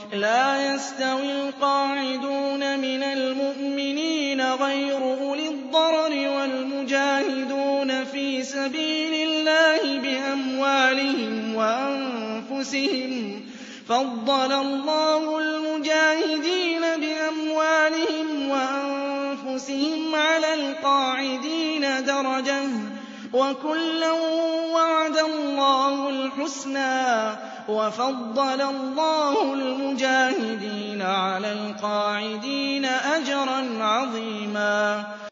لَا يَسْتَوِي الْقَاعِدُونَ مِنَ الْمُؤْمِنِينَ غَيْرُ أُولِي الضَّرَرِ وَالْمُجَاهِدُونَ فِي سَبِيلِ اللَّهِ بِأَمْوَالِهِمْ وَأَنفُسِهِمْ ۚ فَضَّلَ اللَّهُ الْمُجَاهِدِينَ بِأَمْوَالِهِمْ وَأَنفُسِهِمْ عَلَى الْقَاعِدِينَ دَرَجَةً ۚ وَكُلًّا وَعَدَ اللَّهُ الْحُسْنَىٰ ۚ وَفَضَّلَ اللَّهُ الْمُجَاهِدِينَ عَلَى الْقَاعِدِينَ أَجْرًا عَظِيمًا.